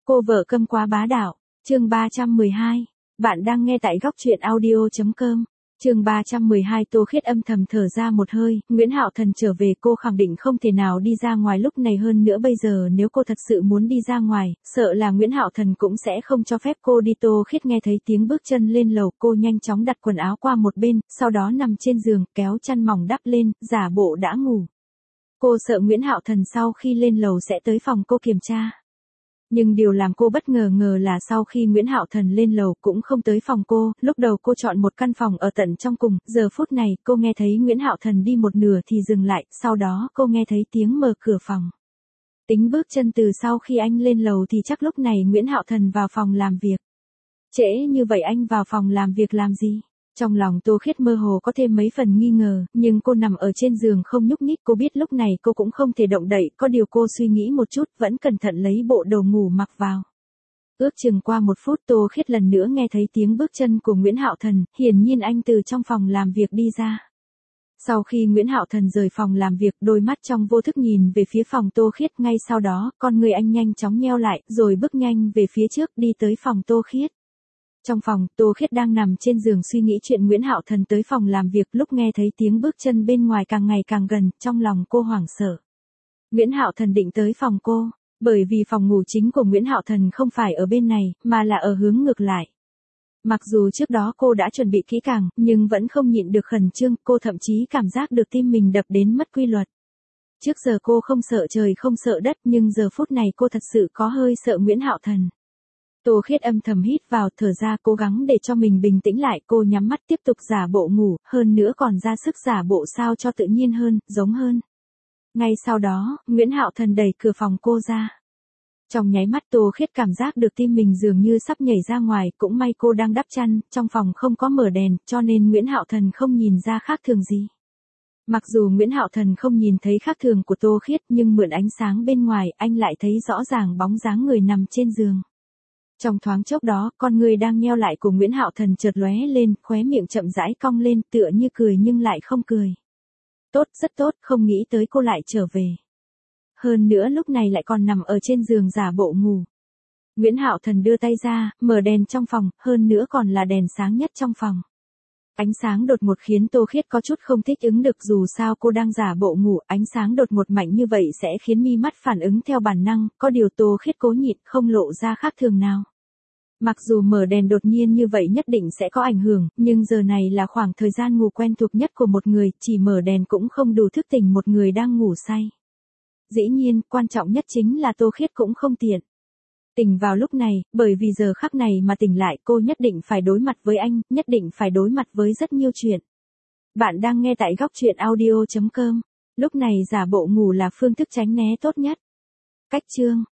Cô vợ câm quá bá đạo, chương 312. Bạn đang nghe tại góc truyện audio.com. Chương 312. Tô Khiết âm thầm thở ra một hơi, Nguyễn Hạo Thần trở về, cô khẳng định không thể nào đi ra ngoài lúc này, hơn nữa bây giờ nếu cô thật sự muốn đi ra ngoài, sợ là Nguyễn Hạo Thần cũng sẽ không cho phép cô đi. Tô Khiết nghe thấy tiếng bước chân lên lầu, cô nhanh chóng đặt quần áo qua một bên, sau đó nằm trên giường, kéo chăn mỏng đắp lên, giả bộ đã ngủ. Cô sợ Nguyễn Hạo Thần sau khi lên lầu sẽ tới phòng cô kiểm tra. Nhưng điều làm cô bất ngờ là sau khi Nguyễn Hạo Thần lên lầu cũng không tới phòng cô, lúc đầu cô chọn một căn phòng ở tận trong cùng, giờ phút này cô nghe thấy Nguyễn Hạo Thần đi một nửa thì dừng lại, sau đó cô nghe thấy tiếng mở cửa phòng. Tính bước chân từ sau khi anh lên lầu thì chắc lúc này Nguyễn Hạo Thần vào phòng làm việc. Trễ như vậy anh vào phòng làm việc làm gì? Trong lòng Tô Khiết mơ hồ có thêm mấy phần nghi ngờ, nhưng cô nằm ở trên giường không nhúc nhích, cô biết lúc này cô cũng không thể động đậy, có điều cô suy nghĩ một chút, vẫn cẩn thận lấy bộ đồ ngủ mặc vào. Ước chừng qua 1 phút Tô Khiết lần nữa nghe thấy tiếng bước chân của Nguyễn Hạo Thần, hiển nhiên anh từ trong phòng làm việc đi ra. Sau khi Nguyễn Hạo Thần rời phòng làm việc, đôi mắt trong vô thức nhìn về phía phòng Tô Khiết, ngay sau đó, con người anh nhanh chóng nheo lại, rồi bước nhanh về phía trước đi tới phòng Tô Khiết. Trong phòng, Tô Khiết đang nằm trên giường suy nghĩ chuyện Nguyễn Hạo Thần tới phòng làm việc, lúc nghe thấy tiếng bước chân bên ngoài càng ngày càng gần, trong lòng cô hoảng sợ. Nguyễn Hạo Thần định tới phòng cô, bởi vì phòng ngủ chính của Nguyễn Hạo Thần không phải ở bên này, mà là ở hướng ngược lại. Mặc dù trước đó cô đã chuẩn bị kỹ càng, nhưng vẫn không nhịn được khẩn trương, cô thậm chí cảm giác được tim mình đập đến mất quy luật. Trước giờ cô không sợ trời không sợ đất, nhưng giờ phút này cô thật sự có hơi sợ Nguyễn Hạo Thần. Tô Khiết âm thầm hít vào, thở ra, cố gắng để cho mình bình tĩnh lại, cô nhắm mắt tiếp tục giả bộ ngủ, hơn nữa còn ra sức giả bộ sao cho tự nhiên hơn, giống hơn. Ngay sau đó, Nguyễn Hạo Thần đẩy cửa phòng cô ra. Trong nháy mắt Tô Khiết cảm giác được tim mình dường như sắp nhảy ra ngoài, cũng may cô đang đắp chăn, trong phòng không có mở đèn, cho nên Nguyễn Hạo Thần không nhìn ra khác thường gì. Mặc dù Nguyễn Hạo Thần không nhìn thấy khác thường của Tô Khiết, nhưng mượn ánh sáng bên ngoài, anh lại thấy rõ ràng bóng dáng người nằm trên giường. Trong thoáng chốc đó, con người đang nheo lại của Nguyễn Hạo Thần chợt lóe lên, khóe miệng chậm rãi cong lên, tựa như cười nhưng lại không cười. Tốt, rất tốt, không nghĩ tới cô lại trở về. Hơn nữa lúc này lại còn nằm ở trên giường giả bộ ngủ. Nguyễn Hạo Thần đưa tay ra, mở đèn trong phòng, hơn nữa còn là đèn sáng nhất trong phòng. Ánh sáng đột ngột khiến Tô Khiết có chút không thích ứng được, dù sao cô đang giả bộ ngủ, ánh sáng đột ngột mạnh như vậy sẽ khiến mi mắt phản ứng theo bản năng, có điều Tô Khiết cố nhịn không lộ ra khác thường nào. Mặc dù mở đèn đột nhiên như vậy nhất định sẽ có ảnh hưởng, nhưng giờ này là khoảng thời gian ngủ quen thuộc nhất của một người, chỉ mở đèn cũng không đủ thức tỉnh một người đang ngủ say. Dĩ nhiên, quan trọng nhất chính là Tô Khiết cũng không tiện tỉnh vào lúc này, bởi vì giờ khắc này mà tỉnh lại cô nhất định phải đối mặt với anh, nhất định phải đối mặt với rất nhiều chuyện. Bạn đang nghe tại góc truyện audio.com. Lúc này giả bộ ngủ là phương thức tránh né tốt nhất. Cách chương